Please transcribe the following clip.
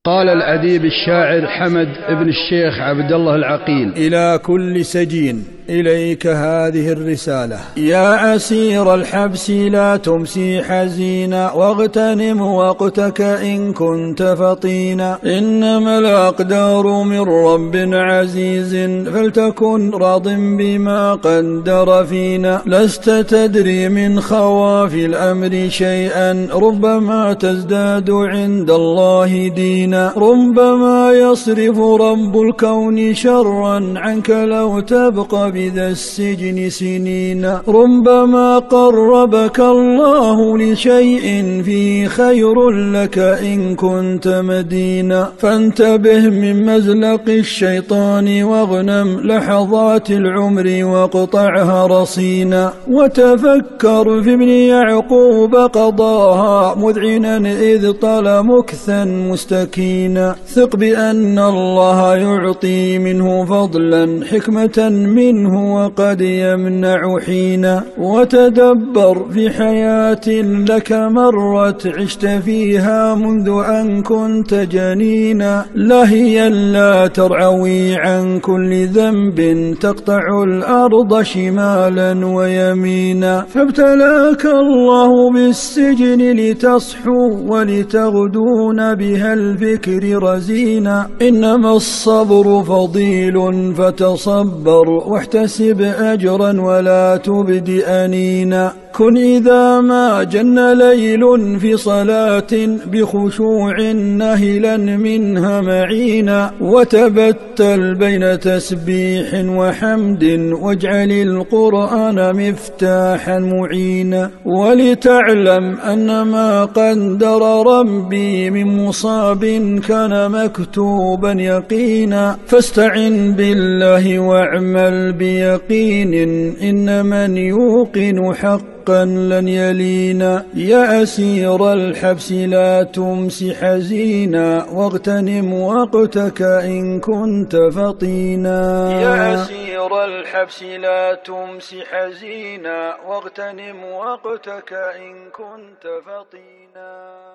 قال الأديب الشاعر حمد بن الشيخ عبد الله العقيل: إلى كل سجين إليك هذه الرسالة: يا أسير الحبس لا تمسي حزينا، واغتنم وقتك إن كنت فطينا، إنما الأقدار من رب عزيز، فلتكن راض بما قدر فينا، لست تدري من خواف الأمر شيئا، ربما تزداد عند الله دينا، ربما يصرف رب الكون شرا عنك لو تبقى بذا السجن سنين، ربما قربك الله لشيء فيه خير لك إن كنت مدينا، فانتبه من مزلق الشيطان واغنم لحظات العمر واقطعها رصينا، وتفكر في ابن يعقوب قضاها مذعنا إذ طال مكثا مستكينا، ثق بأن الله يعطي منه فضلا حكمة منه وقد يمنع حينا، وتدبر في حياة لك مرت عشت فيها منذ أن كنت جنينا، لهيا لا ترعوي عن كل ذنب تقطع الأرض شمالا ويمينا، فابتلاك الله بالسجن لتصحو ولتغدون بها الفكر رزينا، إنما الصبر فضيل فتصبر واحتسب أجرا ولا تبد أنينا، كن إذا ما جن ليل في صلاة بخشوع نهلا منها معينا، وتبتل بين تسبيح وحمد واجعل القرآن مفتاحا معينا، ولتعلم أن ما قدر ربي من مصاب كان مكتوبا يقينا، فاستعن بالله واعمل بيقين، إن من يوقن حقا لن يلينا، يا أسير الحبس لا تمس حزينا، واغتنم وقتك إن كنت فطينا، يا أسير الحبس لا تمس حزينا، واغتنم وقتك إن كنت فطينا.